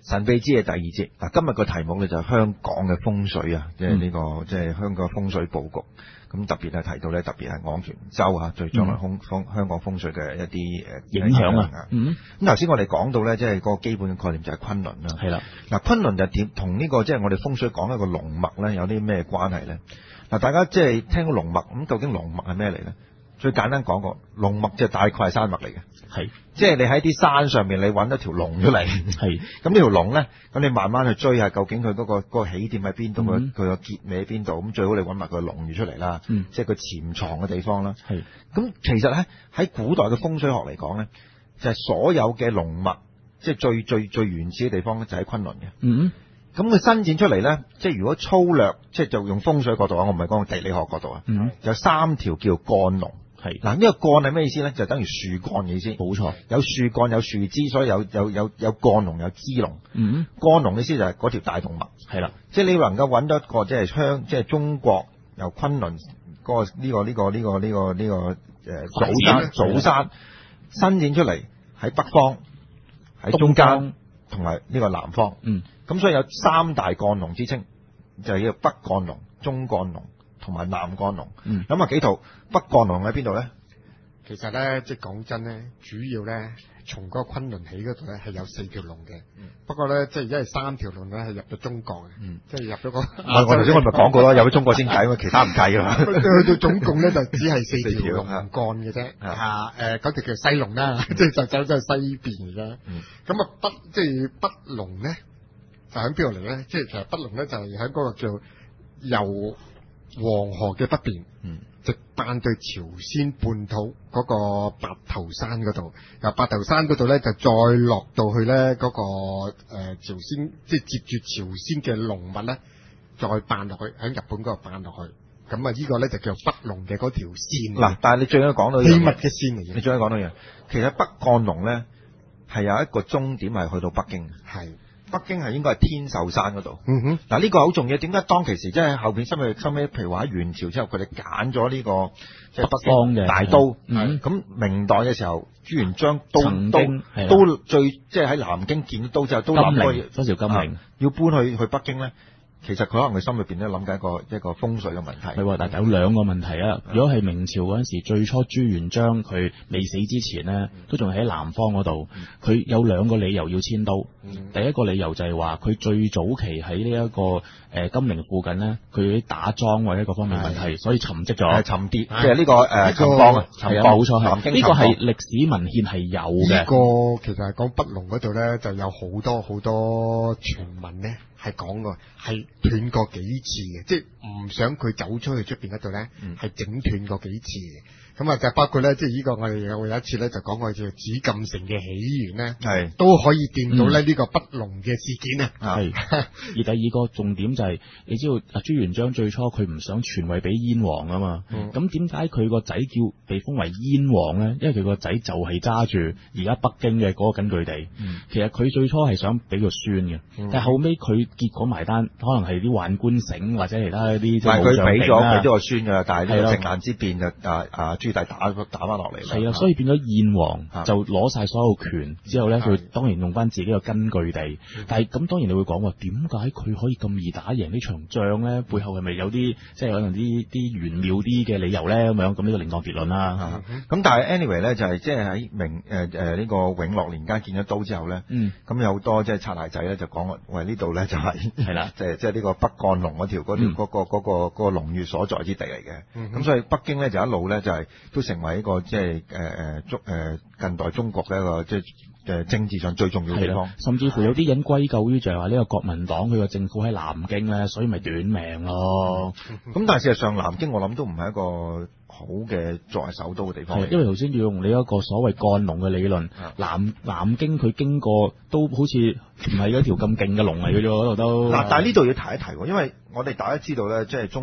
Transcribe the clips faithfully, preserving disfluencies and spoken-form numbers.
神秘之夜第二節嗱，今日個題目咧就係香港嘅風水啊，即係呢個即係香港風水佈局。咁特別係提到咧，特別係昂船洲啊，對將來風風香港風水嘅一啲誒影響啊。嗯。 咁頭先我哋講到咧，即係個基本嘅概念就係崑崙啦。 係啦。嗱， 崑崙就點同呢個即係我哋風水講一個龍脈咧，有啲咩關係咧？嗱，大家即係聽到龍脈，咁究竟龍脈係咩嚟咧？最簡單講個龍脈就大概係山脈嚟嘅。係。即係你喺啲山上面，你揾一條龍出嚟。係。咁呢條龍咧，咁你慢慢去追下，究竟佢嗰個嗰個起點喺邊度，佢佢個結尾喺邊度？咁最好你揾埋個龍魚出嚟啦。嗯。即係佢潛藏嘅地方啦。係。咁其實咧喺古代嘅風水學嚟講咧，就係所有嘅龍脈，即係最最最原始嘅地方咧，就喺崑崙嘅。嗯。咁佢伸展出嚟咧，即係如果粗略，即係就用風水角度啊，我唔係講地理學角度啊。嗯。有三條叫幹龍。係嗱，呢個幹係咩意思咧？就等於樹幹嘅意思。冇錯，有樹幹有樹枝，所以有有有有幹龍有支龍。嗯，幹龍嘅意思就係嗰條大動脈。係啦，即係你能夠揾到一個即係香，即係中國由崑崙嗰個呢個呢個呢個呢個呢個誒祖山祖山伸展出嚟喺北方、喺中間同埋呢個南方。嗯，咁所以有三大幹龍之稱，就係叫北幹龍、中幹龍同埋南幹龍。嗯，咁啊幾套北幹龍喺邊度咧？ 其實咧，即係講真咧，主要咧從嗰個崑崙起嗰度咧係有四條龍嘅。嗯、不過咧，即係而家係三條龍咧係入咗中國嘅。嗯，即係入咗個。我我頭先我咪講過咯，有咗中國先計，其他唔計噶嘛。 去到總共咧就只係四條龍幹嘅啫。嚇誒，嗰條叫西龍啦，即係就走咗去西邊嘅。嗯。咁啊北即係北龍咧，就喺邊度嚟咧？即係其實北龍咧就係喺嗰個叫由黃河嘅北邊。嗯。直扮對朝鮮半島嗰個白頭山嗰度，由白頭山嗰度咧就再落到去咧嗰、那個誒、呃、朝鮮，即係接住朝鮮嘅龍脈咧，再扮落去喺日本嗰度扮落去，咁啊呢個咧就叫北龍嘅嗰條線。嗱， 但係你最緊要講到秘密嘅線嚟嘅， 你最緊要講到嘢，其實北幹龍咧係有一個終點係去到北京。係。北京係應該係天壽山嗰度。嗯哼，嗱呢個好重要。點解當其時即係後邊收尾收尾，譬如話喺元朝之後，佢哋揀咗呢個即係北方嘅大都。嗯，咁明代嘅時候，朱元璋都都都最即係喺南京建咗都之後，都諗過嗰條金陵要搬去去北京咧。其實佢可能佢心裏邊咧諗緊一個一個風水嘅問題。 係，但係有兩個問題啊。如果係明朝嗰陣時，最初朱元璋佢未死之前呢，都仲喺南方嗰度。佢有兩個理由要遷都。第一個理由就係話佢最早期喺呢一個誒金陵附近呢，佢啲打樁或者各方面問題，所以沉積咗。沉跌，即係呢個誒沉降啊，沉降。冇錯，係呢個係歷史文獻係有嘅。 呢個其實係講北龍嗰度咧，就有好多好多傳聞咧。係講過，係斷過幾次嘅，即係唔想佢走出去出邊嗰度咧，係整斷過幾次嘅。咁啊，就包括咧，即係呢個我哋有有一次咧，就講過叫紫禁城嘅起源咧，係都可以掂到咧呢個北龍嘅事件啊。係。 而第二個重點就係、是，你知道啊，朱元璋最初佢唔想傳位俾燕王啊嘛。咁點解佢個仔叫被封為燕王咧？因為佢個仔就係揸住而家北京嘅嗰個根據地。嗯、其實佢最初係想俾個孫嘅，嗯、但係後尾佢結果埋單，可能係啲宦官醒或者其他啲即係佢俾咗俾咗個孫㗎，但係呢個靖難之變就啊啊朱棣打打翻落嚟。 係啊，所以變咗燕王就攞晒所有權之後咧，佢當然用翻自己個根據地。但係咁當然你會講話，點解佢可以咁易打贏呢場仗咧？背後係咪有啲即係可能啲啲玄妙啲嘅理由咧？咁樣咁呢個另當別論啦。 咁但係 anyway 咧，就係即係喺明誒誒呢個永樂年間建咗都之後咧，咁有好多即係擦鞋仔咧就講話，喂呢度咧就係係啦，即係即係呢個北幹龍嗰條嗰條嗰個嗰個嗰個龍穴所在之地嚟嘅。咁所以北京咧就一路咧就係都成為一個即係誒誒中誒近代中國嘅一個即係誒政治上最重要嘅地方。 甚至乎有啲人歸咎於就係話呢個國民黨佢個政府喺南京咧，所以咪短命咯。 咁但係事實上南京我諗都唔係一個好嘅作為首都嘅地方。 因為頭先要用你一個所謂幹龍嘅理論，南南京佢經過都好似唔係一條咁勁嘅龍嚟嘅啫，嗰度都。 嗱，但係呢度要提一提，因為我哋大家知道咧，即係中。誒、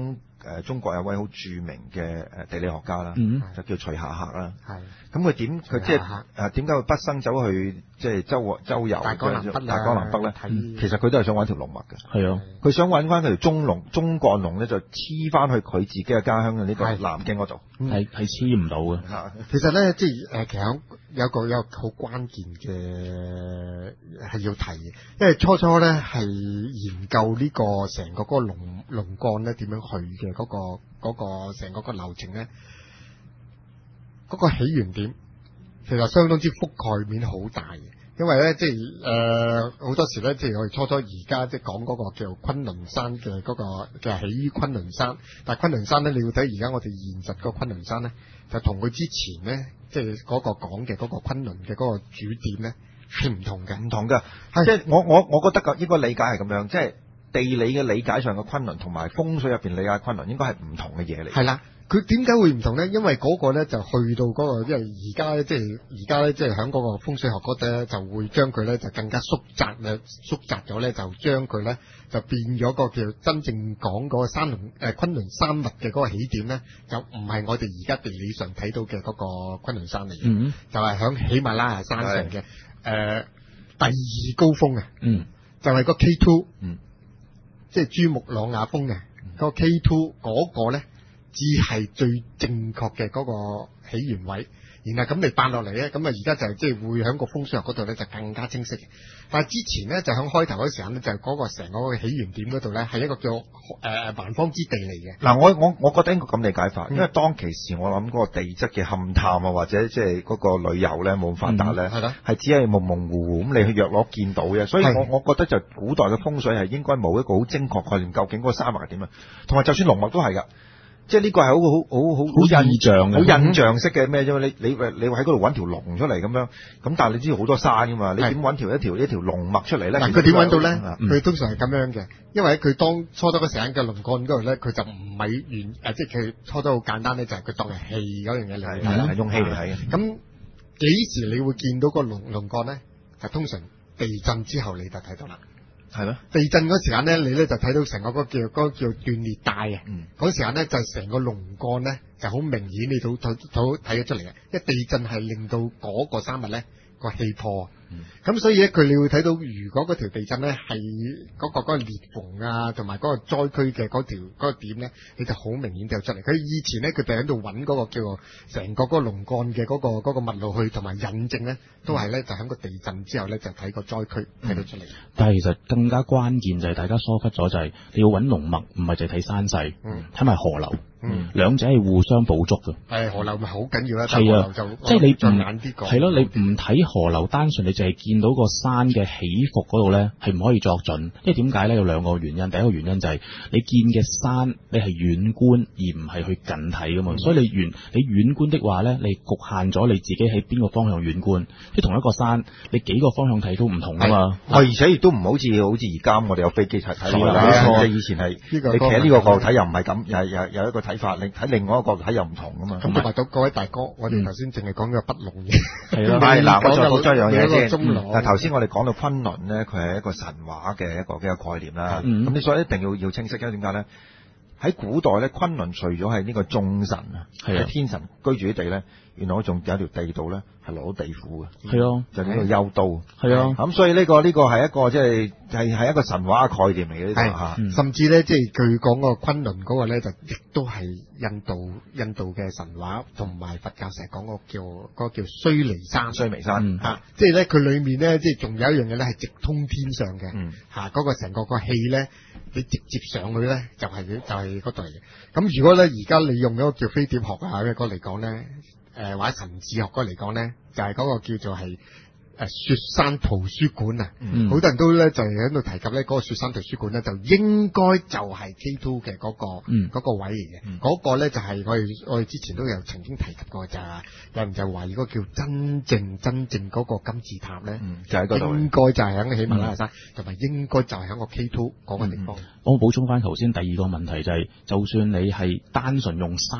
誒中國有位好著名嘅誒地理學家啦， 嗯、 就叫徐霞客啦。 係。 咁佢點佢即係誒點解會畢生走去即係周周遊大江南北大江南北咧？其實佢都係想揾條龍脈嘅。 係啊， 佢想揾翻條中龍中幹龍咧，就黐翻去佢自己嘅家鄉嘅呢個南京嗰度。 係係黐唔到嘅。 其實咧，即係誒，其實有個有個好關鍵嘅係要提嘅，因為初初咧係研究呢個成個嗰個龍龍幹咧點樣去嘅嗰個嗰個成個個流程咧，嗰個起源點其實相當之覆蓋面好大嘅。因為咧，即係誒好多時咧，即係我哋初初而家即係講嗰個叫昆崙山嘅嗰個嘅起於昆崙山，但係昆崙山咧，你要睇而家我哋現實個昆崙山咧，就同佢之前咧，即係嗰個講嘅嗰個昆崙嘅嗰個主點咧係唔同嘅， 唔同嘅。即係我我我覺得個應該理解係咁樣，即係地理嘅理解上嘅昆崙同埋風水入邊理解昆崙應該係唔同嘅嘢嚟。 係啦。佢點解會唔同咧？因為嗰個咧就去到嗰、嗰個，因為而家咧即係而家咧即係喺嗰個風水學嗰度咧，就會將佢咧就更加縮窄咧，縮窄咗咧就將佢咧就變咗個叫真正講嗰個山龍誒昆崙山脈嘅嗰個起點咧，就唔係我哋而家地理上睇到嘅嗰個昆崙山嚟嘅，嗯、就係喺喜馬拉雅山上嘅誒、呃、第二高峰啊，嗯、就係個 K 二，嗯、即係珠穆朗瑪峰嘅嗰個 K 二嗰個咧。只係最正確嘅嗰個起源位，然後咁你扮落嚟咧，咁啊而家就係即係會喺個風水學嗰度咧就更加清晰嘅。但係之前咧就喺開頭嗰時間咧就係嗰個成個起源點嗰度咧係一個叫誒蠻荒之地嚟嘅。 嗱，我我我覺得應該咁理解法，因為當其時我諗嗰個地質嘅勘探啊，或者即係嗰個旅遊咧冇咁發達咧，係咯、嗯，係只係模模糊糊咁你去約攞見到嘅，所以我我覺得就古代嘅風水係應該冇一個好精確概念，究竟嗰個山脈係點啊？同埋就算龍脈都係㗎。即係呢個係好好好好好印象好印象式嘅咩啫嘛？你你你喺嗰度揾條龍出嚟咁樣，咁但係你知道好多山噶嘛？你點揾條一條一條龍脈出嚟咧？嗱， 佢點揾到咧？佢、嗯、通常係咁樣嘅，因為佢當初多個時間嘅龍幹嗰度咧，佢就唔係原誒，即係佢初得好簡單咧，就係佢當係氣嗰樣嘢嚟睇啦，係用氣嚟睇嘅。咁幾時你會見到個龍龍幹咧？就通常地震之後你就睇到啦。係咯，地震嗰時間咧，你咧就睇到成個嗰叫嗰、嗰個叫斷裂帶啊。嗯，嗰時間咧就成個龍幹咧就好明顯，你都睇睇睇咗出嚟嘅。一地震係令到嗰個山脈咧個氣破。咁、嗯、所以咧佢你會睇到，如果嗰條地震咧係嗰個嗰個裂縫啊，同埋嗰個災區嘅嗰條嗰個點咧，你就好明顯就出嚟。佢以前咧佢哋喺度揾嗰個叫做成個嗰個龍幹嘅嗰個嗰、嗰個脈路去同埋引證咧，都係咧就喺個地震之後咧就睇個災區睇到出嚟、嗯。但係其實更加關鍵就係大家疏忽咗，就係你要揾龍脈，唔係淨係睇山勢，睇埋、嗯、河流。嗯，兩者係互相補足嘅。係河流咪好緊要啦，係啊，就即係你唔眼啲講係咯，你唔睇河流，單純你就係見到個山嘅起伏嗰度咧，係唔可以作準。因為點解咧？有兩個原因。第一個原因就係你見嘅山，你係遠觀而唔係去近睇噶嘛。嗯、所以你遠你遠觀的話咧，你局限咗你自己喺邊個方向遠觀。即係同一個山，你幾個方向睇都唔同噶嘛。 而且亦都唔好似好似而家我哋有飛機睇睇落啦。即係以前係你企喺呢個角度睇又唔係咁，又又有一個睇法，你睇另外一個角度睇又唔同噶嘛。咁同埋到各位大哥，我哋頭先淨係講咗北龍嘅，係咯。係嗱，我再補多一樣嘢先。嗱，頭先我哋講到昆崙咧，佢係一個神話嘅一個嘅概念啦。咁你所以一定要要清晰，因為點解咧？喺古代咧，昆崙除咗係呢個眾神啊，係天神居住啲地咧，原來仲有一條地道咧，係攞地府嘅。係啊，就呢個幽都。係啊，咁所以呢個呢個係一個即係係係一個神話嘅概念嚟嘅呢個嚇。甚至咧，即係佢講個昆崙嗰個咧，就亦都係印度印度嘅神話同埋佛教成日講個叫嗰個叫須彌山。須彌山嚇，即係咧佢裡面咧，即係仲有一樣嘢咧，係直通天上嘅。嗯，嚇嗰個成個個氣咧，你直接上去咧，就係就係嗰度嚟嘅。咁如果咧而家你用嗰個叫飛碟學啊嘅嗰嚟講咧，誒、呃、或者神智學嗰嚟講咧，就係、是、嗰個叫做係誒雪山圖書館啊。嗯，好多人都咧就係喺度提及咧，嗰個雪山圖書館咧就應該就係 K 二嘅嗰個嗯嗰個位嚟嘅。嗰、嗯、個咧就係我哋我哋之前都有曾經提及過，就係有人就懷疑嗰個叫真正真正嗰個金字塔咧，嗯、就喺嗰度，應該就係喺喜馬拉雅山，同埋、嗯、應該就係喺個 K 二嗰個地方。嗯、我補充翻頭先第二個問題就係、是，就算你係單純用山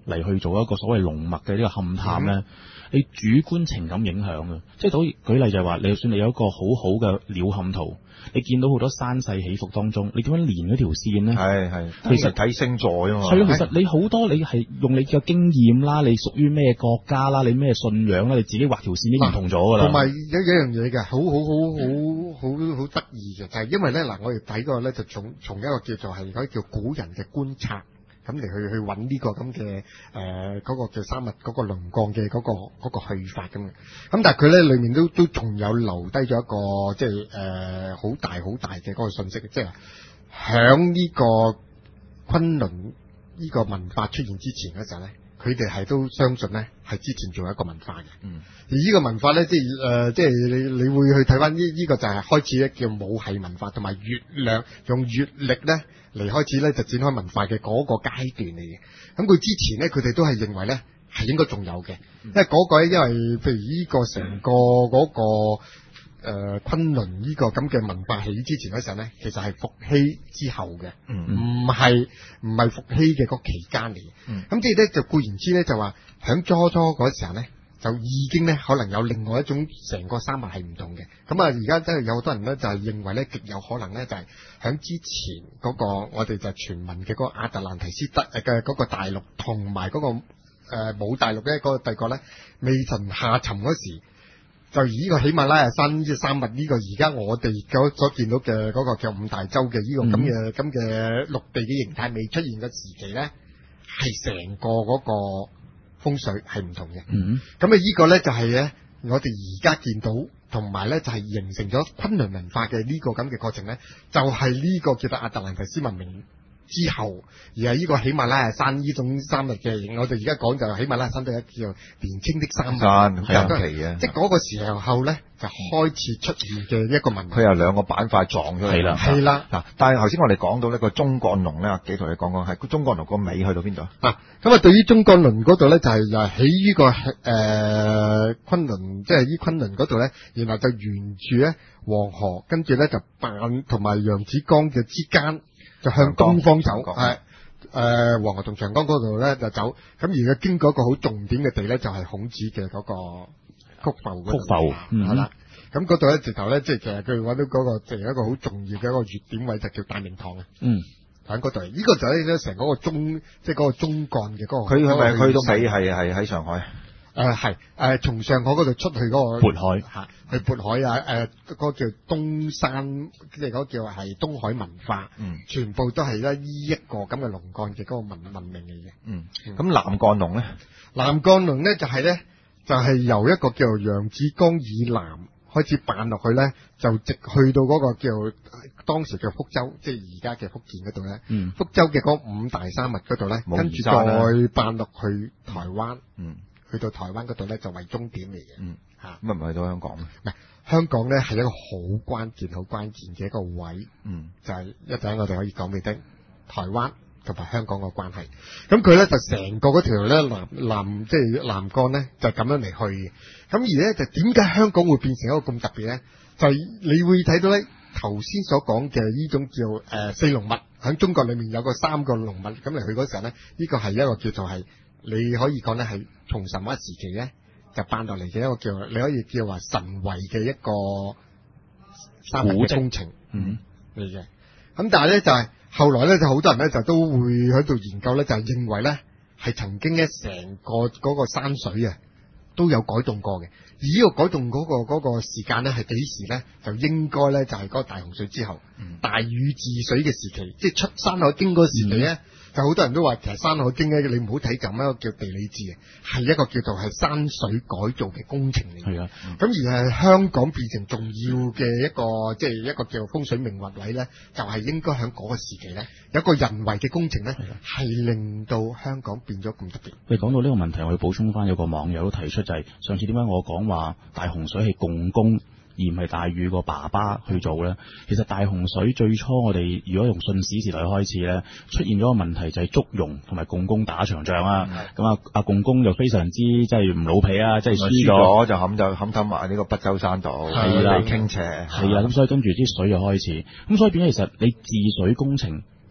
嚟去做一個所謂龍脈嘅呢個勘探咧，嗯、你主觀情感影響嘅，即係舉舉例就係話，你就算你有一個好好嘅鳥瞰圖，你見到好多山勢起伏當中，你點樣連嗰條線咧？ 係係， 其實睇星座啊嘛。 係啊，其實你好多你係用你嘅經驗啦，你屬於咩國家啦，你咩信仰啦，你自己畫條線已經唔同咗㗎啦。 同埋有一樣嘢嘅，好好好好好好得意嘅，就係、是、因為咧嗱，我哋睇過咧就從從一個叫做係可以叫古人嘅觀察。咁嚟去去揾呢個咁嘅誒嗰個叫山脈嗰個稜鋼嘅嗰個嗰、嗰個去法咁嘅，咁但係佢咧裏面都都仲有留低咗一個即係誒好大好大嘅嗰個信息，即係響呢個昆崙呢個文化出現之前嘅時候咧，佢哋係都相信咧係之前仲有一個文化嘅，嗯，而呢個文化咧即係誒、呃、即係你你會去睇翻呢呢個就係開始咧叫母系文化，同埋月亮用月曆咧。嚟開始咧就展開文化嘅嗰個階段嚟嘅，咁佢之前咧佢哋都係認為咧係應該仲有嘅，因為嗰個咧因為譬如呢個成個嗰、嗰個誒昆崙呢個咁嘅文化起之前嗰時候咧，其實係伏羲之後嘅，唔係唔係伏羲嘅嗰期間嚟嘅，咁即係咧就固然之咧就話響初初嗰時候咧。就已經咧可能有另外一種成個山脈係唔同嘅，咁啊而家真係有好多人咧就係認為咧極有可能咧就係響之前嗰個我哋就傳聞嘅嗰個亞特蘭提斯德嘅嗰個大陸同埋嗰個誒冇大陸咧嗰個帝國咧未曾下沉嗰時，就以呢個喜馬拉雅山呢隻山脈呢個而家我哋所見到嘅嗰個叫五大洲嘅呢個咁嘅咁嘅陸地嘅形態未出現嘅時期咧，係成個嗰個。風水係唔同嘅，嗯，咁啊呢個咧就係咧我哋而家見到，同埋咧就係形成咗昆崙文化嘅呢個咁嘅過程咧，就係呢個叫做亞特蘭提斯文明之後，而係呢個喜馬拉雅山呢種山脈嘅，我哋而家講就係喜馬拉雅山都係叫做年青的山脈， 山近期嘅， 即係嗰個時候咧就開始出現嘅一個文化。 佢有兩個板塊撞咗嚟啦， 係啦。嗱， 但係頭先我哋講到呢個中幹龍咧，幾同你講講係中幹龍個尾去到邊度？ 嗱，咁啊對於中幹龍嗰度咧就係又係喺呢個誒昆崙，即係依昆崙嗰度咧，然後就沿住咧黃河，跟住咧就扮同埋揚子江嘅之間。就向東方走，係誒黃河同長江嗰度咧就走，咁而家經過一個好重點嘅地咧，就係孔子嘅嗰個曲阜嗰度， 曲阜係啦。 咁嗰度咧直頭咧，即係其實佢揾到嗰個即係一個好重要嘅一個月點位，就叫大明堂啊。嗯，喺嗰度，呢個就係咧成嗰個中，即係嗰個中幹嘅嗰個。佢係咪去到尾係係喺上海？誒係誒從上海嗰度出去嗰個渤海嚇，去渤海啊！誒、呃、嗰、那個叫東山，即係嗰個叫係東海文化，嗯，全部都係咧依一個咁嘅龍幹嘅嗰個文文明嚟嘅。嗯，咁、 嗯、南幹龍咧？ 南幹龍咧就係、是、咧，就係、是、由一個叫揚子江以南開始扮落去咧，就直去到嗰個叫當時嘅福州，即係而家嘅福建嗰度咧。嗯，福州嘅嗰五大山脈嗰度咧，跟住再扮落去台灣。嗯。去到台灣嗰度咧就為終點嚟嘅，嗯嚇， 咁唔係去到香港咩？ 唔係香港咧係一個好關鍵、好關鍵嘅一個位，嗯，就係、是、一陣我哋可以講俾你聽，台灣同埋香港個關係。咁佢咧就成個嗰條咧南南即係南幹咧就咁樣嚟去嘅。咁而咧就點解香港會變成一個咁特別咧？就係、是、你會睇到咧頭先所講嘅呢種叫誒、呃、四龍脈喺中國裏面有個三個龍脈咁嚟去嗰時候咧，呢、這個係一個叫做係。你可以講咧係從神話時期咧就搬落嚟嘅一個叫你可以叫話神位嘅一個山脈嘅工程，嗯嚟嘅。咁但係咧就係、是、後來咧就好多人咧就都會喺度研究咧，就係、是、認為咧係曾經咧成個嗰個山水啊都有改動過嘅。而呢個改動嗰、那個嗰、那個時間咧係幾時咧？就應該咧就係、是、嗰個大洪水之後，嗯、大禹治水嘅時期，即係出山海經嗰時期咧。嗯就好多人都話，其實《山海經》咧，你唔好睇咁一個叫地理志啊，係一個叫做係山水改造嘅工程嚟嘅。係啊，咁、嗯、而係香港變成重要嘅一個，即係一個叫風水命運位咧，就係、是、應該喺嗰個時期咧，有一個人為嘅工程咧，係令到香港變咗咁特別。 你講到呢個問題，我要補充翻，有個網友都提出就係、是、上次點解我講話大洪水係共工？而唔係大禹個爸爸去做咧，其實大洪水最初我哋如果用信史時代開始咧，出現咗個問題就係祝融同埋共工打場仗啊，咁啊阿共工就非常之即係唔老皮啊，即係輸咗就冚就冚氹埋呢個北洲山度， 係啦， 傾斜， 係啦，咁所以跟住啲水就開始，咁所以變咗其實你治水工程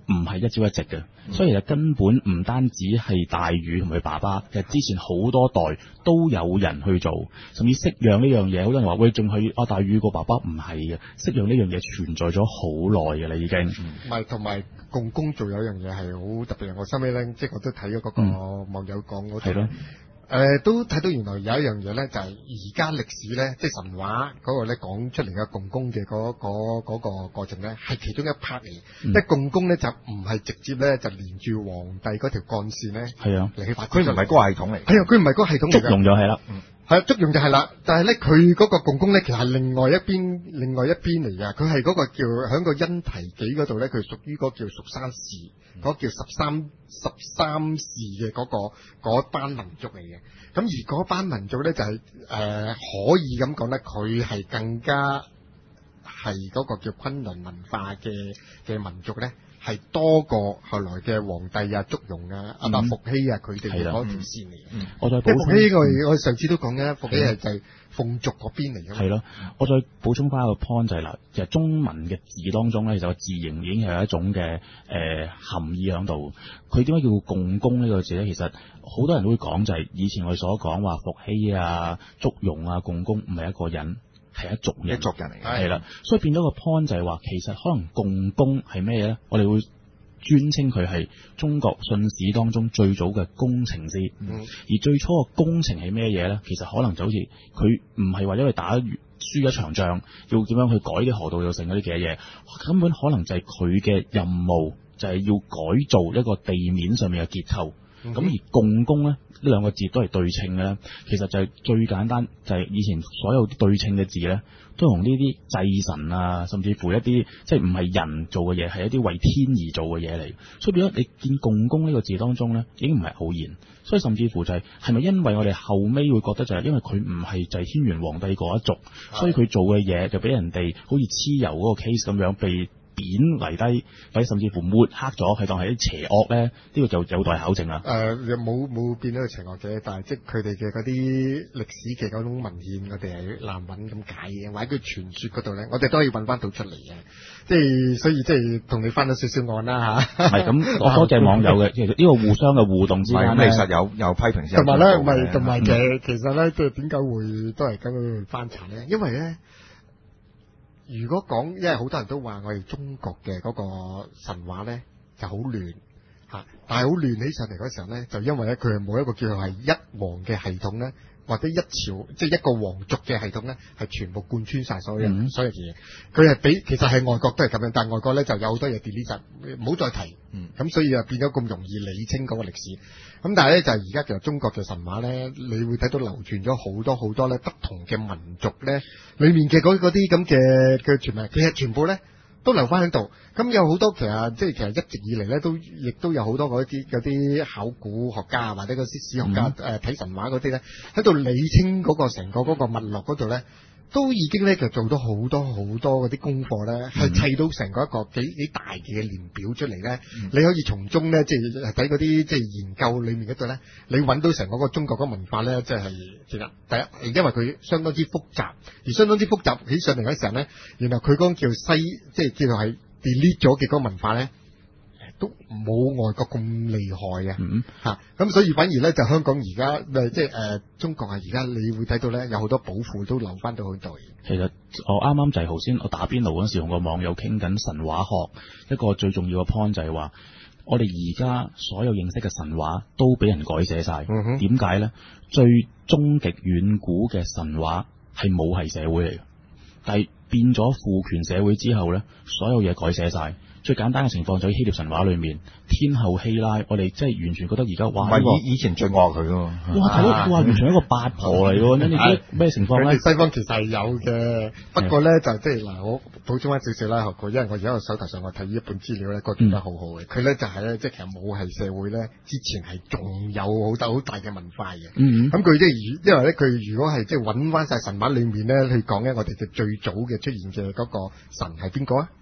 唔係一朝一夕嘅， 嗯、 所以其實根本唔單止係大禹同佢爸爸，其實之前好多代都有人去做，甚至釋養呢樣嘢，好多人話喂，仲係阿大禹個爸爸，唔係嘅，釋養呢樣嘢存在咗好耐嘅啦，已經。 唔係，同埋共工做有樣嘢係好特別，我收尾咧，即係我都睇咗嗰個網友講嗰度。係咯、嗯。誒、呃、都睇到原來有一樣嘢咧，就係而家歷史咧，即係神話嗰個咧講出嚟嘅共工嘅嗰嗰嗰個過程咧，係其中一 part 嚟。即係共工咧就唔係直接咧就連住皇帝嗰條幹線咧，係啊嚟去發。佢唔係嗰個系統嚟。係啊，佢唔係嗰個系統嚟。 祝融就係啦。嗯係啊，祝融就係啦，但係咧佢嗰個共工咧，其實係另外一邊，另外一邊嚟㗎。佢係嗰個叫喺個因提紀嗰度咧，佢屬於嗰個叫蜀山氏，嗰、嗯、叫十三十三氏嘅嗰、嗰個嗰班民族嚟嘅。咁而嗰班民族咧就係、是、誒、呃、可以咁講咧，佢係更加係嗰個叫崑崙文化嘅嘅民族咧。係多過後來嘅皇帝啊、祝融啊、阿伯伏羲啊，佢哋嘅嗰條線嚟嘅。 嗯，我再補充。 伏羲我我上次都講嘅，伏羲係就係鳳族嗰邊嚟嘅。 係咯，我再補充翻一個 point 就係、是、啦，其實中文嘅字當中咧，其實個字形已經係有一種嘅誒、呃、含義喺度。佢點解叫共工呢個字咧？其實好多人都會講就係以前我哋所講話伏羲啊、祝融啊、共工唔係一個人。係一族人， 一族人嚟嘅， 係啦，所以變咗個 point 就係話，其實可能共工係咩嘢咧？我哋會專稱佢係中國信史當中最早嘅工程師，嗯、而最初嘅工程係咩嘢咧？其實可能就好似佢唔係為咗去打輸一場仗，要點樣去改啲河道又成嗰啲嘅嘢，根本可能就係佢嘅任務就係要改造一個地面上面嘅結構。咁、嗯、而共工咧，呢兩個字都係對稱嘅咧，其實就係最簡單，就係、是、以前所有啲對稱嘅字咧，都同呢啲祭神啊，甚至乎一啲即係唔係人做嘅嘢，係一啲為天而做嘅嘢嚟。所以變咗你見共工呢個字當中咧，已經唔係偶然。所以甚至乎就係係咪因為我哋後尾會覺得就係因為佢唔係就係天元皇帝嗰一族，所以佢做嘅嘢就俾人哋好似蚩尤嗰個 case 咁樣被貶為低，或者甚至乎抹黑咗，係當係啲邪惡咧，呢、這個就有待考證啦。誒、 呃，冇冇變咗邪惡嘅，但係即係佢哋嘅嗰啲歷史嘅嗰種文獻，我哋係難揾咁解嘅，或者佢傳說嗰度咧，我哋都可以揾翻到出嚟嘅。即係所以即係同你翻咗少少案啦嚇。係咁， 我多謝網友嘅，其實呢個互相嘅互動之間咧， 其實有有批評先。 同埋咧，唔係同埋嘅，其實咧，即係點解會都係咁樣翻查咧？因為咧。如果講，因為好多人都話我哋中國嘅嗰個神話咧就好亂嚇，但係好亂起上嚟嗰時候咧，就因為咧佢係冇一個叫做係一王嘅系統咧，或者一朝即係一個皇族嘅系統咧，係全部貫穿晒所有、嗯、所有嘢。佢係比其實係外國都係咁樣，但係外國咧就有好多嘢 delete 晒，唔好再提。咁、嗯、所以啊變咗咁容易理清嗰個歷史。咁但係咧就係而家其實中國嘅神話咧，你會睇到流傳咗好多好多咧不同嘅民族咧，裏面嘅嗰啲咁嘅嘅傳聞，其實全部咧都留翻喺度。咁有好多其實即係其實一直以嚟咧都亦都有好多嗰啲嗰啲考古學家或者嗰啲史學家誒睇、嗯呃、神話嗰啲咧喺度理清嗰個成個嗰個脈絡嗰度咧。都已經咧就做到好多好多嗰啲功課咧，係、嗯、砌到成個一個幾幾大嘅年表出嚟咧、嗯。你可以從中咧，即係睇嗰啲即係研究裏面嗰度咧，你揾到成個個中國嗰文化咧，即係其實第一，因為佢相當之複雜，而相當之複雜起上嚟嗰時候咧，原來佢嗰個叫西，即係叫做係 delete 咗嘅嗰個文化咧。都冇外國咁厲害嘅，嗯嚇，咁、啊、所以反而咧就香港而家誒即係誒、呃、中國啊，而家你會睇到咧有好多寶庫都留翻到去度。 其實我啱啱就係頭先我打邊爐嗰時同個網友傾緊神話學，一個最重要嘅 point 就係話，我哋而家所有認識嘅神話都俾人改寫晒。點解咧？最終極遠古嘅神話係母系社會嚟嘅，但係變咗父權社會之後咧，所有嘢改寫晒。最簡單嘅情況就喺希臘神話裏面，天后希拉，我哋即係完全覺得而家哇， 唔係以以前最愛佢噶嘛， 哇睇到哇完全一個八婆嚟喎，咁你覺得咩情況咧？ 西方其實係有嘅，不過咧就即係嗱，我補充翻少少啦，學過，因為我而家個手頭上我睇呢一本資料咧，覺得好好嘅。佢、嗯、咧就係、是、咧，即係其實母系社會咧，之前係仲有好大好大嘅文化嘅。嗯咁佢即係因為咧，佢如果係即係揾翻晒神話裏面咧去講咧，我哋嘅最早嘅出現嘅嗰個神係邊個啊？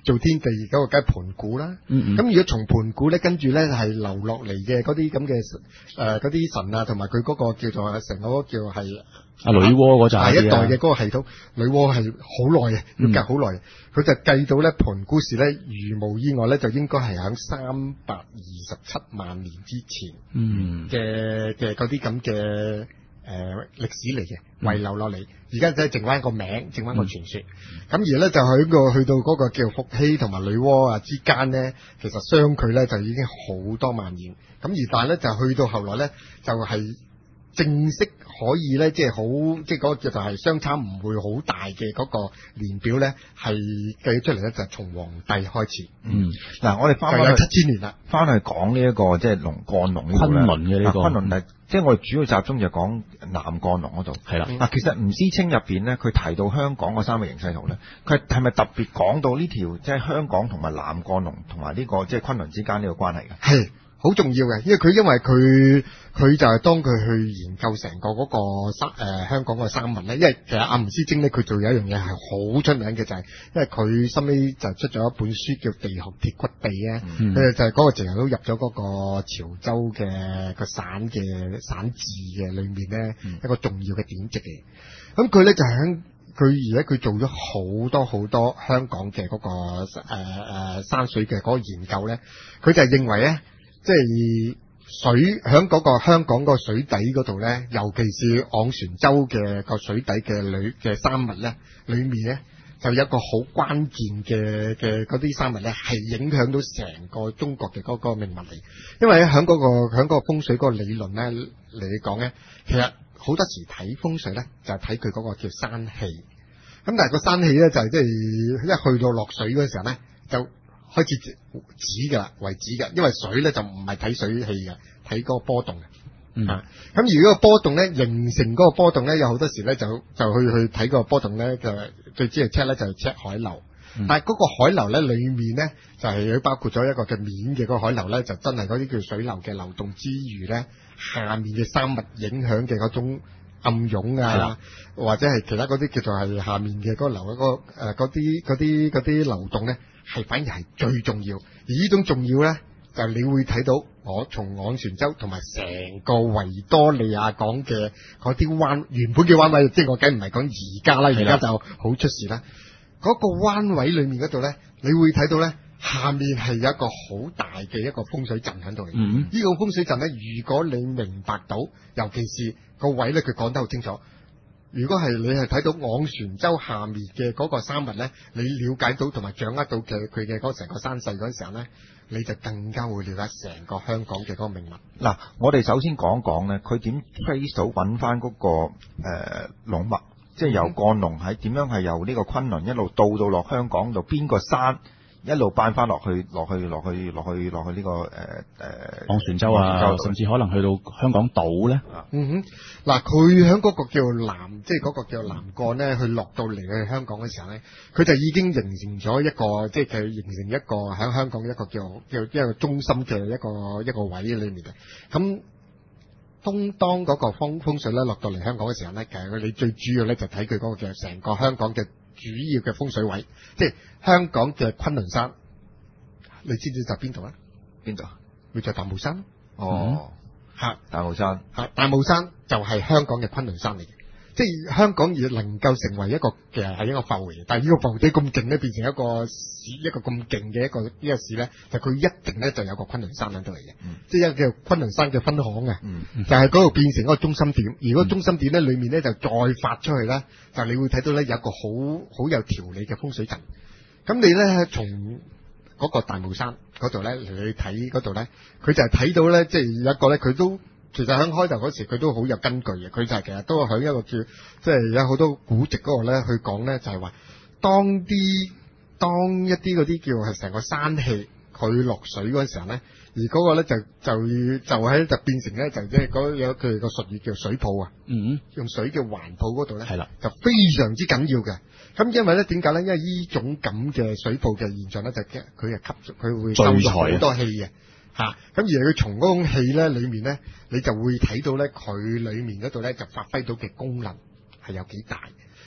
做天地嗰個梗係盤古啦。咁、 嗯嗯、 如果從盤古咧，跟住咧係流落嚟嘅嗰啲咁嘅誒嗰啲神啊，同埋佢嗰個叫做成個叫係啊女媧嗰陣第一代嘅嗰個系統，女媧係好耐嘅，要計好耐嘅。佢、嗯、就計到咧盤古時咧，如無意外咧，就應該係喺三百二十七萬年之前嘅嘅嗰啲咁嘅。誒、呃、歷史嚟嘅遺留落嚟，而家即係剩翻個名，剩翻個傳說。咁、嗯、而咧就喺個去到嗰個叫伏羲同埋女媧啊之間咧，其實相距咧就已經好多萬年。咁而但係咧就去到後來咧，就係、是、正式可以咧，即係好即係嗰個就係相差唔會好大嘅嗰個年表咧，係計出嚟咧就係從黃帝開始。 嗯，嗱我哋翻返去七千年啦， 翻去講呢一個即係龍降龍呢個昆崙嘅呢個昆崙係。即係我哋主要集中就講南降龍嗰度，係啦。嗱，其實吳思清入邊咧，佢提到香港個三個形勢圖咧，佢係咪特別講到呢條即係香港同埋南降龍同埋呢個即係昆崙之間呢個關係嘅？ 係好重要嘅，因為佢因為佢佢就係當佢去研究成個嗰個三誒香港個三文咧，因為其實阿吳思清咧，佢做有一樣嘢係好出名嘅，就係、是、因為佢後尾就出咗一本書叫《地學鐵骨地》咧，佢、嗯、就係嗰個成日都入咗嗰個潮州嘅個省嘅省志嘅裏面咧、嗯、一個重要嘅典籍嚟。咁佢咧就喺佢而家佢做咗好多好多香港嘅嗰、那個誒誒、呃、山水嘅嗰個研究咧，佢就係認為咧。即係水喺嗰個香港個水底嗰度咧，尤其是昂船洲嘅個水底嘅裏嘅山脈咧，裏面咧就有一個好關鍵嘅嘅嗰啲山脈咧，係影響到成個中國嘅嗰個命脈嚟。因為喺嗰個喺嗰個風水嗰個理論咧嚟講咧，其實好多時睇風水咧就係睇佢嗰個叫山氣。咁但係個山氣咧就係即係一去到落水嗰時候咧就。開始止噶啦，為止噶，因為水咧就唔係睇水氣嘅，睇嗰個波動嘅。嗯，咁、啊、而嗰個波動咧，形成嗰個波動咧，有好多時咧就就去去睇個波動咧，就最主要 check 咧就係 check 海流。嗯、但係嗰個海流咧，裏面咧就係、是、包括咗一個嘅面嘅嗰個海流咧，就真係嗰啲叫水流嘅流動之餘咧，下面嘅山脈影響嘅嗰種暗湧啊，或者係其他嗰啲叫做係下面嘅嗰個流嗰、嗰個誒嗰啲嗰啲嗰啲流動咧。係反而係最重要，而呢種重要咧，就係你會睇到我從昂船洲同埋成個維多利亞港嘅嗰啲灣，原本嘅灣位，即係我梗唔係講而家啦，而家就好出事啦。嗰、嗰個灣位裏面嗰度咧，你會睇到咧，下面係有一個好大嘅一個風水陣喺度嚟。嗯，呢個風水陣咧，如果你明白到，尤其是個位咧，佢講得好清楚。如果係你係睇到昂船洲下面嘅嗰個山脈咧，你了解到同埋掌握到嘅佢嘅嗰成個山勢嗰陣時候咧，你就更加會了解成個香港嘅嗰個命脈。 嗱，我哋首先講講咧，佢點 trace 到揾翻嗰個誒龍脈，即係由降龍喺點樣係由呢個昆崙一路到到落香港度邊個山？一路搬翻落去，落去，落去，落去，落去呢、這個誒誒昂船洲啊，甚至可能去到香港島咧。 嗯哼，嗱，佢喺嗰個叫南，即係嗰個叫南幹咧，去落到嚟去香港嘅時候咧，佢就已經形成咗一個，即係佢形成一個喺香港一個叫叫一個中心嘅一個一個位裏面嘅。咁當當嗰個風風水咧落到嚟香港嘅時候咧，其實佢哋最主要咧就睇佢嗰個叫成個香港嘅主要嘅風水位，即係香港嘅昆崙山，你知唔知就邊度啊？邊度？咪就大帽山。 哦， 吓、嗯、 大帽山，吓大帽山就係香港嘅昆崙山嚟嘅，即係香港而能夠成為一個其實係一個埠嚟嘅，但係呢個埠地咁勁咧，變成一個市一個咁勁嘅一個呢個市咧，就佢一定咧就有個昆崙山喺度嚟嘅，嗯、即係一個叫昆崙山嘅分行嘅，嗯嗯、就係嗰度變成一個中心點，而嗰個中心點咧裏面咧就再發出去咧，就你會睇到咧有一個好好有條理嘅風水陣，咁你咧從嗰個大帽山嗰度咧嚟去睇嗰度咧，佢就係睇到咧，即係有一個咧，佢都其實喺開頭嗰時佢都好有根據嘅，佢就係其實都係喺一個叫即係有好多古籍嗰個咧去講咧，就係話當啲當一啲嗰啲叫係成個山氣佢落水嗰陣時候咧，而嗰個咧就就就喺就變成咧就即係嗰有佢哋個術語叫水泡啊，嗯，用水嘅環抱嗰度咧係啦，就非常之緊要嘅。咁因為咧點解咧？因為呢種咁嘅水泡嘅現象咧，就佢係吸佢會收咗好多氣嘅嚇。咁、啊、而佢從嗰種氣咧裏面咧，你就會睇到咧佢裏面嗰度咧就發揮到嘅功能係有幾大。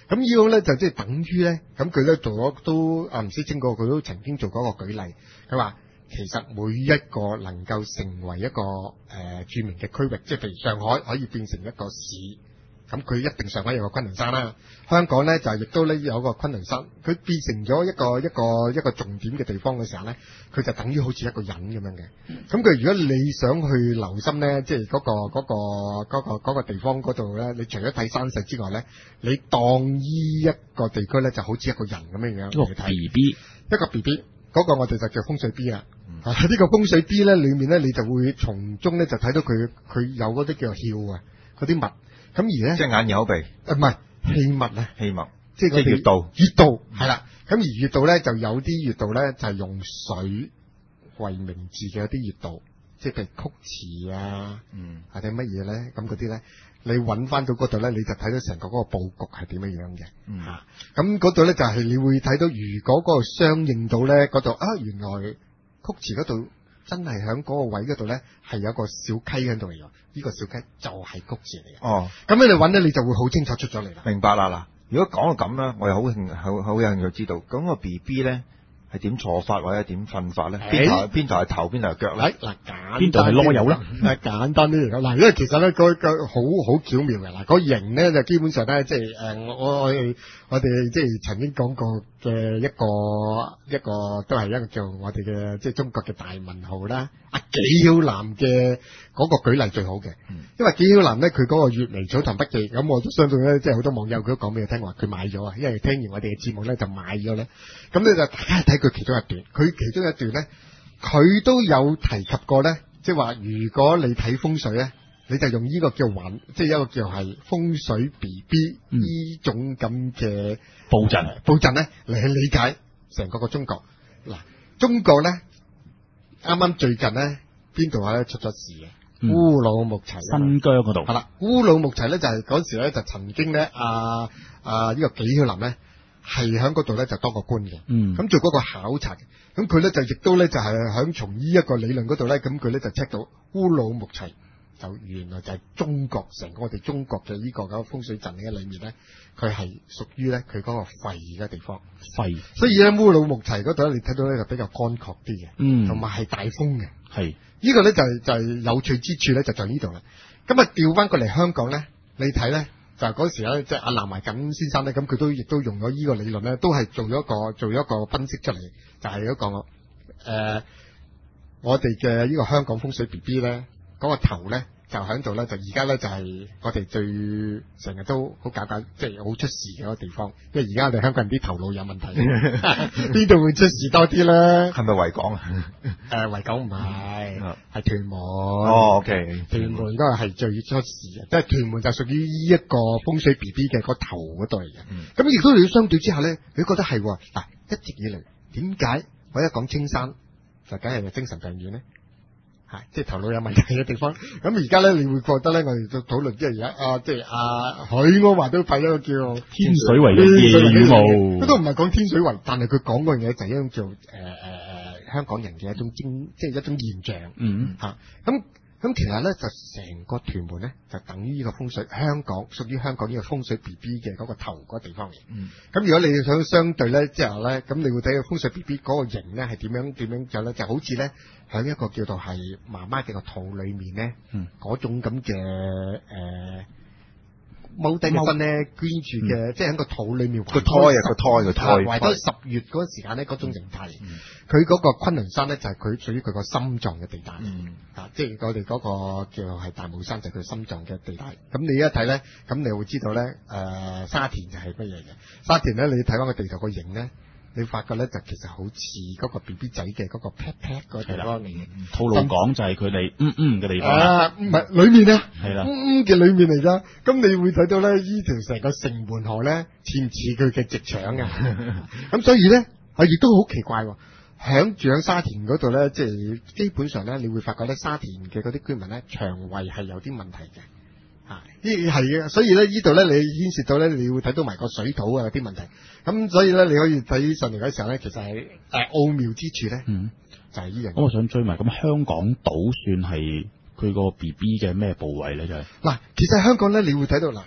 咁呢個咧就即係等於咧，咁佢咧做咗都啊吳思清嗰個佢都曾經做過一個舉例，佢話其實每一個能夠成為一個誒、呃、著名嘅區域，即係譬如上海可以變成一個市。咁佢一定上海有個昆崙山啦，香港咧就亦都咧有個昆崙山，佢變成咗一個一個一個重點嘅地方嘅時候咧，佢就等於好似一個人咁樣嘅。咁佢如果你想去留心咧，即係嗰個嗰個嗰個嗰個地方嗰度咧，你除咗睇山勢之外咧，你當依一個地區咧就好似一個人咁樣樣嚟睇。 B B 一個 B B 嗰個我哋就叫風水 B 啦。啊，呢個風水 B 咧裏面咧你就會從中咧就睇到佢佢有嗰啲叫做竅啊，嗰啲物。咁而咧， 即係眼耳口鼻， 誒唔係器物咧， 器物， 即係我哋穴道， 穴道係啦。咁而穴道咧就有啲穴道咧就係用水為名字嘅一啲穴道，即係譬如曲池啊，嗯，或者乜嘢咧，咁嗰啲咧，你揾翻到嗰度咧，你就睇到成個嗰個佈局係點樣樣嘅，嗯，嚇。咁嗰度咧就係你會睇到，如果嗰個相應到咧嗰度啊，原來曲池嗰度。真係喺嗰個位嗰度咧，係有個小溪喺度嚟㗎。呢個小溪就係曲池嚟嘅。哦，咁你哋揾咧，你就會好清楚出咗嚟啦。 明白啦嗱，如果講到咁咧，我又好興好好有興趣知道，咁個 B B 咧係點坐法或者點瞓法咧？邊頭邊頭係頭，邊頭係腳咧？ 嗱， 邊度係囉柚啦？ 誒，簡單啲嚟講，嗱，因為其實咧，個個好好巧妙嘅嗱，個形咧就基本上咧，即係誒，我我我哋我哋即係曾經講過嘅一個一個都係一個叫我哋嘅即係中國嘅大文豪啦，阿紀曉嵐嘅嗰個舉例最好嘅，因為紀曉嵐咧佢嗰個《閱微草堂筆記》，咁我都相信咧，即係好多網友佢都講俾你聽話，佢買咗啊，因為聽完我哋嘅節目咧就買咗咧，咁你就大家睇佢其中一段，佢其中一段咧，佢都有提及過咧，即係話如果你睇風水咧。你就用呢個叫揾，即係一個叫係風水 B B 呢種咁嘅佈陣， 佈陣咧嚟去理解成個個中國。嗱，中國咧啱啱最近咧邊度咧出咗事嘅？ 嗯、 烏魯木齊新疆嗰度係啦，烏魯木齊咧就係嗰時咧就曾經咧啊啊呢個紀曉嵐咧係喺嗰度咧就當過官嘅， 嗯， 咁做嗰個考察嘅，咁佢咧就亦都咧就係響從呢一個理論嗰度咧，咁佢咧就 check 到烏魯木齊。就原來就係中國成個我哋中國嘅呢個咁風水陣嘅裏面咧，佢係屬於咧佢嗰個肺嘅地方， 肺， 所以咧烏魯木齊嗰度咧，你睇到咧就比較乾涸啲嘅， 嗯， 同埋係大風嘅， 係呢個咧就係就係有趣之處咧就在呢度啦。咁啊調翻過嚟香港咧，你睇咧就係嗰時咧即係阿南懷瑾先生咧，咁佢都亦都用咗呢個理論咧，都係做咗一個做咗一個分析出嚟，就係、是、一個誒、呃、我哋嘅呢個香港風水 B B 咧。嗰個頭咧就喺度咧，就而家咧就係我哋最成日都好搞搞，即係好出事嘅一個地方。因為而家我哋香港人啲頭腦有問題，邊度會出事多啲咧？ 係咪維港啊？ 誒，維港唔係，係屯門。 哦，OK， 屯門應該係最出事嘅，即係屯門就屬於呢一個風水 B B 嘅個頭嗰度嚟嘅。咁亦都你相對之下咧，你覺得係嗱，一直以嚟點解我一講青山就梗係精神病院咧？係，即係頭腦有問題嘅地方。咁而家咧，你會覺得咧，我哋就討論即係而家啊，即係啊許鞍華都派一個叫天水圍嘅夜霧， 佢都唔係講天水圍，但係佢講嗰樣嘢就係一種叫誒誒誒香港人嘅一種精，即係一種現象。嗯嚇，咁咁其實咧就成個屯門咧就等於呢個風水香港屬於香港呢個風水 B B 嘅嗰個頭嗰個地方嚟。嗯，咁如果你想相對咧之後咧，咁你會睇到風水 B B 嗰個形咧係點樣點樣就咧，就好似咧喺一個叫做係媽媽嘅個肚裏面咧，嗯，嗰種咁嘅誒。踎低個身咧，捐住嘅，即係喺個肚裏面個胎啊，個胎個胎， 懷胎十月嗰個時間咧，嗰種形態。佢嗰個昆崙山咧，就係佢屬於佢個心臟嘅地帶。嗯，啊，即係我哋嗰個叫係大帽山，就係佢心臟嘅地帶。咁你一睇咧，咁你會知道咧，誒沙田就係乜嘢嘅？沙田咧，你睇翻個地頭個形咧。你發覺咧就其實好似嗰個 B B 仔嘅嗰個 pat pat 嗰地方嚟嘅， 套路講就係佢哋嗯嗯嘅地方啊，唔係裏面啊， 係啦， 嗯嗯嘅裏面嚟㗎。咁你會睇到咧，呢條成個城門河咧似唔似佢嘅直腸啊？咁所以咧，啊亦都好奇怪喎。響住喺沙田嗰度咧，即係基本上咧，你會發覺咧沙田嘅嗰啲居民咧腸胃係有啲問題嘅。啊！呢係嘅，所以咧呢度咧你牽涉到咧，你會睇到埋個水土啊有啲問題。咁所以咧你可以睇上嚟嗰時候咧，其實係誒奧妙之處咧，嗯，就係呢樣。 咁我想追埋，咁香港島算係佢個 B B 嘅咩部位咧？就係嗱， 其實香港咧，你會睇到嗱，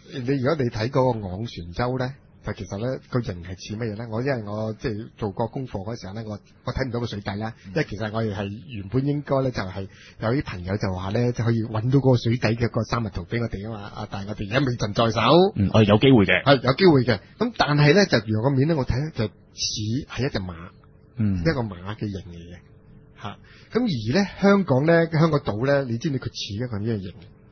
你如果你睇嗰個昂船洲咧，就其實咧個形係似乜嘢咧？我因為我即係做過功課嗰時候咧，我我睇唔到個水底啦。因為其實我哋係原本應該咧就係有啲朋友就話咧就可以揾到嗰個水底嘅個三密圖俾我哋啊嘛。啊，但係我哋而家未盡在手。 嗯，我哋有機會嘅， 係有機會嘅。咁但係咧就原個面咧，我睇咧就似係一隻馬， 嗯， 一個馬嘅形嚟嘅嚇。咁而咧香港咧香港島咧，你知唔知佢似一個咩形？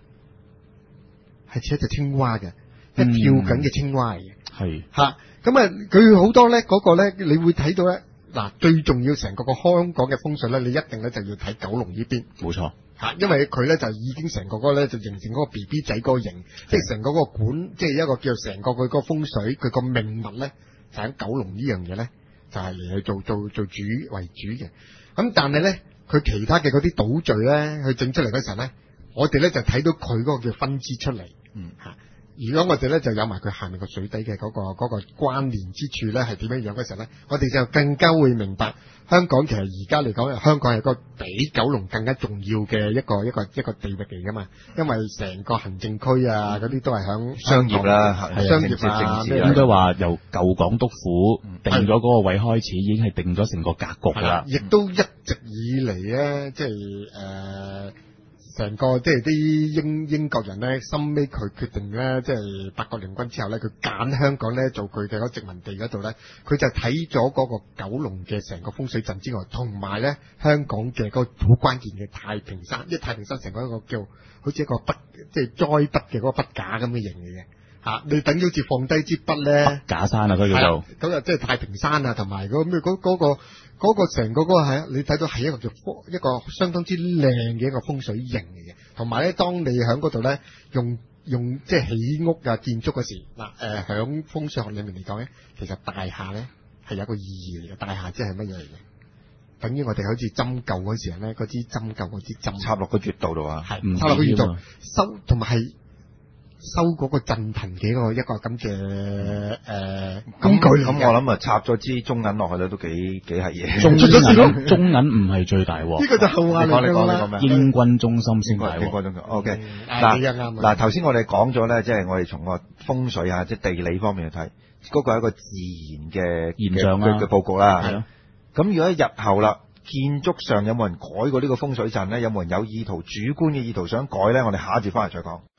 係似一隻青蛙嘅，一跳緊嘅青蛙嚟嘅。係嚇，咁啊，佢好多咧嗰個咧，你會睇到咧嗱，最重要成個個香港嘅風水咧，你一定咧就要睇九龍呢邊，冇錯嚇，因為佢咧就已經成個嗰個咧就形成嗰個 B B 仔嗰個形，即係成個嗰個管，即係一個叫成個佢個風水，佢個命脈咧就喺九龍呢樣嘢咧，就係嚟去做做做主為主嘅。咁但係咧，佢其他嘅嗰啲島嶼咧，去整出嚟嗰時候咧，我哋咧就睇到佢嗰個叫分支出嚟，嗯嚇。如果我哋咧就有埋佢下面個水底嘅嗰個嗰個關聯之處咧係點樣樣嘅時候咧，我哋就更加會明白香港其實而家嚟講，香港係個比九龍更加重要嘅一個一個一個地域嚟噶嘛，因為成個行政區啊嗰啲都係響商業啦， 商業啊， 應該話由舊港督府定咗嗰個位開始，已經係定咗成個格局啦。 亦都一直以嚟咧，即係誒。成個即係啲英英國人咧，深尾佢決定咧，即係八國聯軍之後咧，佢揀香港咧做佢嘅嗰殖民地嗰度咧，佢就睇咗嗰個九龍嘅成個風水陣之外，同埋咧香港嘅嗰個好關鍵嘅太平山，即係太平山成個一個叫好似一個筆，即係栽筆嘅嗰個筆架咁嘅形嚟嘅嚇。你等於好似放低支筆咧， 筆架山啊，佢叫做咁啊，即係太平山啊，同埋嗰咩嗰嗰個。嗰個成個嗰個係，你睇到係一個叫一個相當之靚嘅一個風水形嚟嘅，同埋咧，當你喺嗰度咧用用即係起屋啊建築嗰時，嗱誒喺風水學裏面嚟講咧，其實大廈咧係有個意義嚟嘅，大廈即係乜嘢嚟嘅？等於我哋好似針灸嗰時候咧，嗰支針灸嗰支針插落個穴道度啊，係插落個穴道收，同埋係。收嗰個鎮貧嘅一個一個咁嘅誒工具， 咁我諗啊插咗支中銀落去咧都幾幾係嘢。 中銀中銀唔係最大喎， 呢個就後話嚟㗎啦。 英軍中心先係。 英軍中心 OK。嗱嗱頭先我哋講咗咧，即係我哋從個風水啊，即係地理方面去睇，嗰個係一個自然嘅現象啦嘅佈局啦。係咯。咁如果日後啦，建築上有冇人改過呢個風水陣咧？有冇人有意圖主觀嘅意圖想改咧？我哋下一節翻嚟再講。